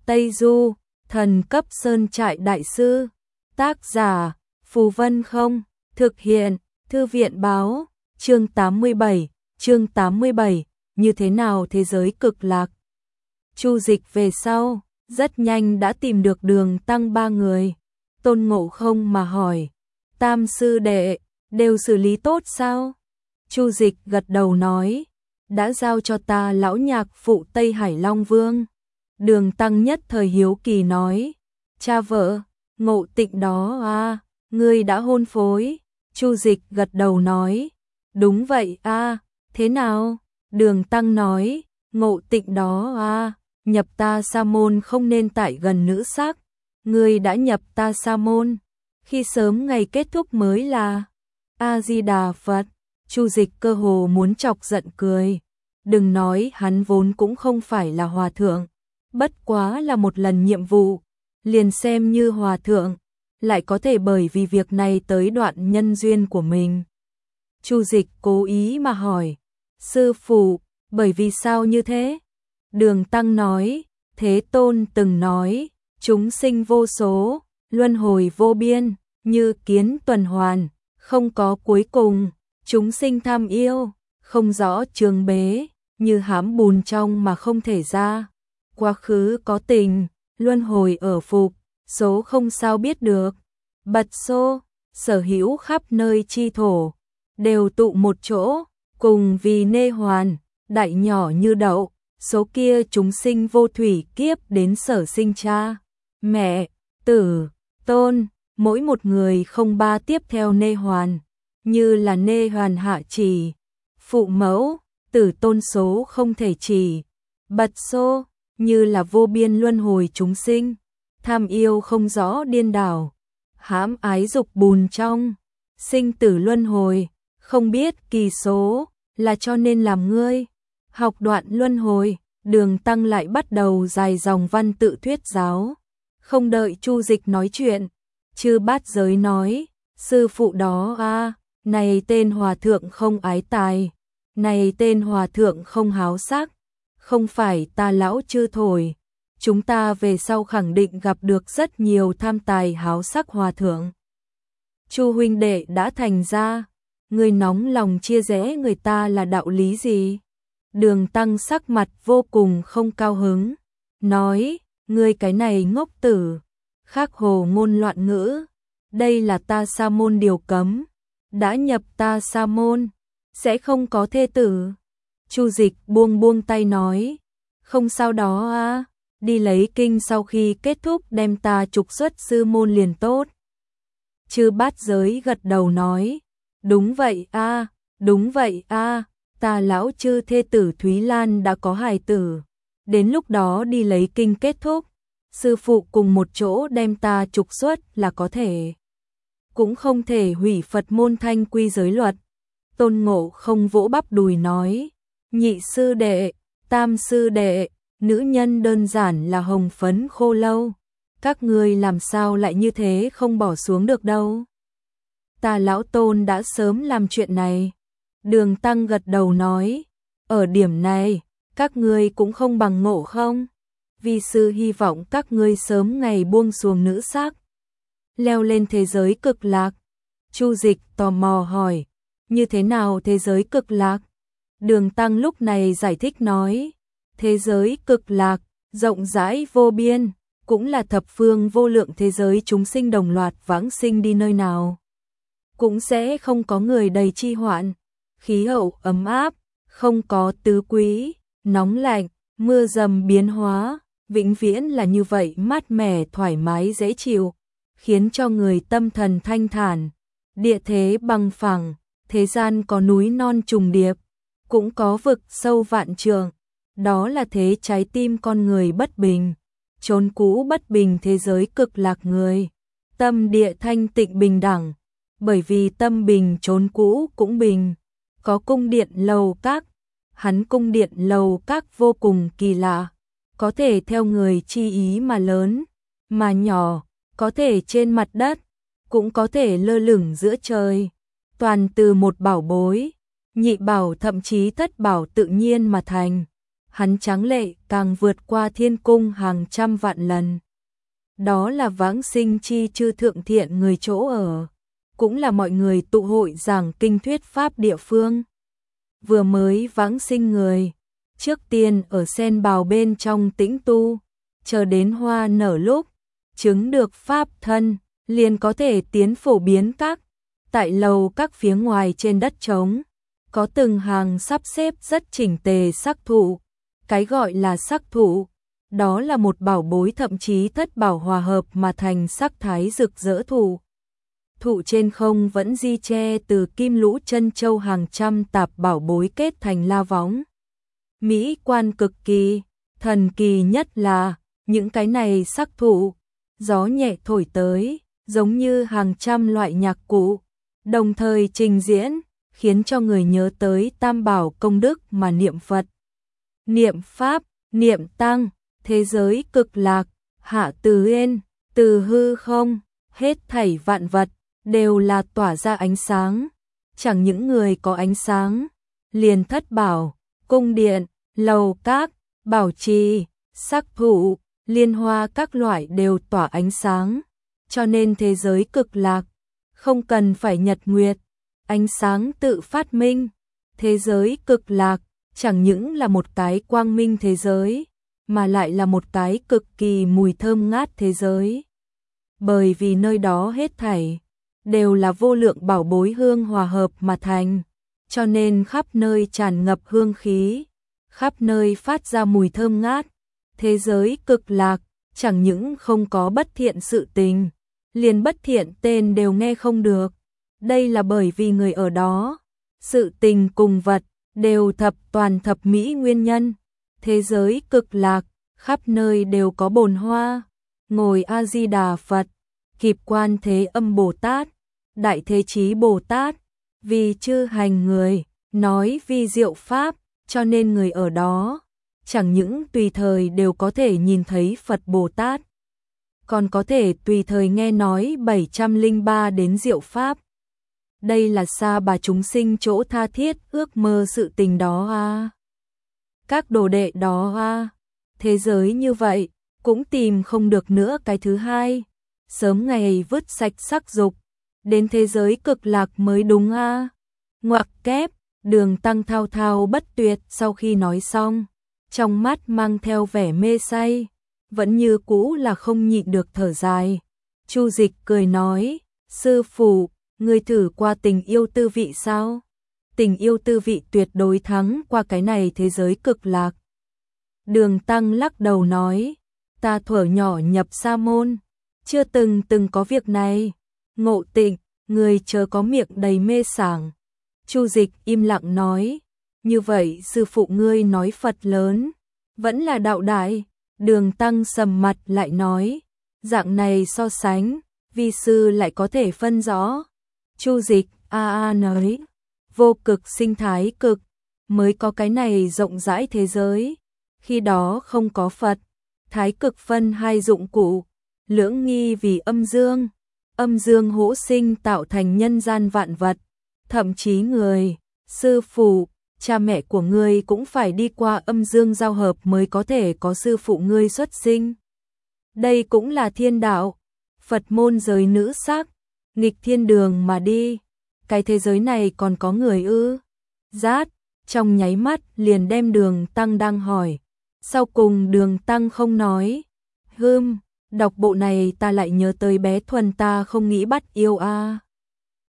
Tây Du, thần cấp sơn trại đại sư. Tác giả, Phù Vân Không, thực hiện, Thư viện báo, chương 87, như thế nào thế giới cực lạc. Chu Dịch về sau, rất nhanh đã tìm được Đường Tăng ba người. Tôn Ngộ Không mà hỏi, Tam sư đệ, đều xử lý tốt sao? Chu Dịch gật đầu nói, đã giao cho ta lão nhạc phụ Tây Hải Long Vương. Đường Tăng nhất thời hiếu kỳ nói, cha vợ, Ngộ Tịnh đó à, ngươi đã hôn phối. Chu Dịch gật đầu nói, đúng vậy à, thế nào? Đường Tăng nói, Ngộ Tịnh đó à, nhập ta sa môn không nên tại gần nữ sắc. Ngươi đã nhập ta sa môn, khi sớm ngày kết thúc mới là A-di-đà Phật. Chu Dịch cơ hồ muốn chọc giận cười. Đừng nói hắn vốn cũng không phải là hòa thượng, bất quá là một lần nhiệm vụ, liền xem như hòa thượng, lại có thể bởi vì việc này tới đoạn nhân duyên của mình. Chu Dịch cố ý mà hỏi, sư phụ, bởi vì sao như thế? Đường Tăng nói, Thế Tôn từng nói, chúng sinh vô số, luân hồi vô biên, như kiến tuần hoàn, không có cuối cùng, chúng sinh tham yêu, không rõ trường bế, như hám bùn trong mà không thể ra. Quá khứ có tình, luân hồi ở phục, số không sao biết được. Bật xô, sở hữu khắp nơi chi thổ, đều tụ một chỗ, cùng vì nê hoàn, đại nhỏ như đậu, số kia chúng sinh vô thủy kiếp đến sở sinh cha, mẹ, tử, tôn, mỗi một người không ba tiếp theo nê hoàn, như là nê hoàn hạ trì, phụ mẫu, tử tôn số không thể trì, bật xô, như là vô biên luân hồi chúng sinh, tham yêu không rõ điên đảo, hãm ái dục bùn trong, sinh tử luân hồi, không biết kỳ số, là cho nên làm ngươi. Học đoạn luân hồi, Đường Tăng lại bắt đầu dài dòng văn tự thuyết giáo. Không đợi Chu Dịch nói chuyện, Chư Bát Giới nói, sư phụ đó à, này tên hòa thượng không ái tài, này tên hòa thượng không háo sắc, không phải ta lão chư thổi, chúng ta về sau khẳng định gặp được rất nhiều tham tài háo sắc hòa thượng. Chu huynh đệ đã thành ra, người nóng lòng chia rẽ người ta là đạo lý gì? Đường Tăng sắc mặt vô cùng không cao hứng, nói, ngươi cái này ngốc tử, khác hồ ngôn loạn ngữ, đây là ta sa môn điều cấm, đã nhập ta sa môn, sẽ không có thê tử. Chu Dịch buông tay nói, không sao đó à, đi lấy kinh sau khi kết thúc đem ta trục xuất sư môn liền tốt. Chư Bát Giới gật đầu nói, đúng vậy à, ta lão chư thê tử Thúy Lan đã có hài tử, đến lúc đó đi lấy kinh kết thúc, sư phụ cùng một chỗ đem ta trục xuất là có thể. Cũng không thể hủy Phật môn thanh quy giới luật. Tôn Ngộ Không vỗ bắp đùi nói, nhị sư đệ, tam sư đệ, nữ nhân đơn giản là hồng phấn khô lâu, các ngươi làm sao lại như thế không bỏ xuống được đâu. Ta lão Tôn đã sớm làm chuyện này. Đường Tăng gật đầu nói, ở điểm này, các ngươi cũng không bằng Ngộ Không. Vi sư hy vọng các ngươi sớm ngày buông xuồng nữ sắc, leo lên thế giới cực lạc. Chu Dịch tò mò hỏi, như thế nào thế giới cực lạc? Đường Tăng lúc này giải thích nói, thế giới cực lạc, rộng rãi vô biên, cũng là thập phương vô lượng thế giới chúng sinh đồng loạt vãng sinh đi nơi nào. Cũng sẽ không có người đầy chi hoạn, khí hậu ấm áp, không có tứ quý, nóng lạnh, mưa dầm biến hóa, vĩnh viễn là như vậy mát mẻ thoải mái dễ chịu, khiến cho người tâm thần thanh thản. Địa thế bằng phẳng, thế gian có núi non trùng điệp, cũng có vực sâu vạn trượng, đó là thế trái tim con người bất bình, chốn cũ bất bình thế giới cực lạc người, tâm địa thanh tịnh bình đẳng, bởi vì tâm bình chốn cũ cũng bình, có cung điện lầu các, hắn cung điện lầu các vô cùng kỳ lạ, có thể theo người chi ý mà lớn, mà nhỏ, có thể trên mặt đất, cũng có thể lơ lửng giữa trời, toàn từ một bảo bối, nhị bảo thậm chí thất bảo tự nhiên mà thành. hắn tráng lệ càng vượt qua thiên cung hàng trăm vạn lần. Đó là vãng sinh chi chư thượng thiện người chỗ ở, cũng là mọi người tụ hội giảng kinh thuyết pháp địa phương. Vừa mới vãng sinh người, trước tiên ở sen bào bên trong tĩnh tu, chờ đến hoa nở lúc, chứng được pháp thân, liền có thể tiến phổ biến các tại lầu các phía ngoài trên đất trống, có từng hàng sắp xếp rất chỉnh tề sắc thụ. Cái gọi là sắc thụ, đó là một bảo bối thậm chí thất bảo hòa hợp mà thành sắc thái rực rỡ thụ. Thụ trên không vẫn di che từ kim lũ chân châu hàng trăm tạp bảo bối kết thành la võng. Mỹ quan cực kỳ, thần kỳ nhất là những cái này sắc thụ, gió nhẹ thổi tới, giống như hàng trăm loại nhạc cụ, đồng thời trình diễn, khiến cho người nhớ tới tam bảo công đức mà niệm Phật, niệm Pháp, niệm Tăng, thế giới cực lạc, hạ từ yên, từ hư không, hết thảy vạn vật, đều là tỏa ra ánh sáng. Chẳng những người có ánh sáng, liền thất bảo, cung điện, lầu các, bảo trì, sắc thụ, liên hoa các loại đều tỏa ánh sáng. Cho nên thế giới cực lạc, không cần phải nhật nguyệt, ánh sáng tự phát minh. Thế giới cực lạc, chẳng những là một cái quang minh thế giới, mà lại là một cái cực kỳ mùi thơm ngát thế giới. Bởi vì nơi đó hết thảy đều là vô lượng bảo bối hương hòa hợp mà thành, cho nên khắp nơi tràn ngập hương khí, khắp nơi phát ra mùi thơm ngát. Thế giới cực lạc, chẳng những không có bất thiện sự tình, liền bất thiện tên đều nghe không được. Đây là bởi vì người ở đó, sự tình cùng vật, đều thập toàn thập mỹ nguyên nhân. Thế giới cực lạc, khắp nơi đều có bồn hoa, ngồi A-di-đà Phật, kịp Quan Thế Âm Bồ Tát, Đại Thế Chí Bồ Tát, vì chư hành người, nói vi diệu Pháp, cho nên người ở đó, chẳng những tùy thời đều có thể nhìn thấy Phật Bồ Tát, còn có thể tùy thời nghe nói 703 đến diệu Pháp. Đây là xa bà chúng sinh chỗ tha thiết ước mơ sự tình đó à. Các đồ đệ đó à. Thế giới như vậy, cũng tìm không được nữa cái thứ hai. Sớm ngày vứt sạch sắc dục, đến thế giới cực lạc mới đúng à. Ngoặc kép, Đường Tăng thao thao bất tuyệt sau khi nói xong, trong mắt mang theo vẻ mê say, vẫn như cũ là không nhịn được thở dài. Chu Dịch cười nói, sư phụ, ngươi thử qua tình yêu tư vị sao? Tình yêu tư vị tuyệt đối thắng qua cái này thế giới cực lạc. Đường Tăng lắc đầu nói, ta thuở nhỏ nhập sa môn, chưa từng có việc này. Ngộ Tịnh, người chớ có miệng đầy mê sảng. Chu Dịch im lặng nói, như vậy sư phụ ngươi nói Phật lớn, vẫn là đạo đại. Đường Tăng sầm mặt lại nói, dạng này so sánh, vi sư lại có thể phân rõ. Chu Dịch nói, vô cực sinh thái cực, mới có cái này rộng rãi thế giới. Khi đó không có Phật, thái cực phân hai dụng cụ, lưỡng nghi vì âm dương hỗ sinh tạo thành nhân gian vạn vật, thậm chí người, sư phụ, cha mẹ của ngươi cũng phải đi qua âm dương giao hợp mới có thể có sư phụ ngươi xuất sinh. Đây cũng là thiên đạo, Phật môn giới nữ sắc, nghịch thiên đường mà đi. Cái thế giới này còn có người ư? Rát, trong nháy mắt liền đem Đường Tăng đang hỏi. Sau cùng Đường Tăng không nói. Đọc bộ này ta lại nhớ tới bé Thuần ta không nghĩ bắt yêu a.